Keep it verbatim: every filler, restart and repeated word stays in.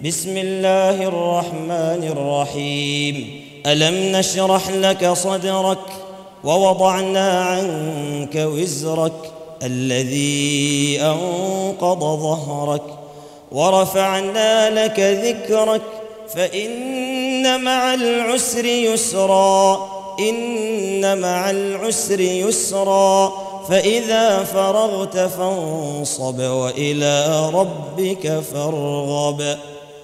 بسم الله الرحمن الرحيم. ألم نشرح لك صدرك ووضعنا عنك وزرك الذي أنقض ظهرك ورفعنا لك ذكرك فإن مع العسر يسرا إن مع العسر يسرا فإذا فرغت فانصب وإلى ربك فارغب.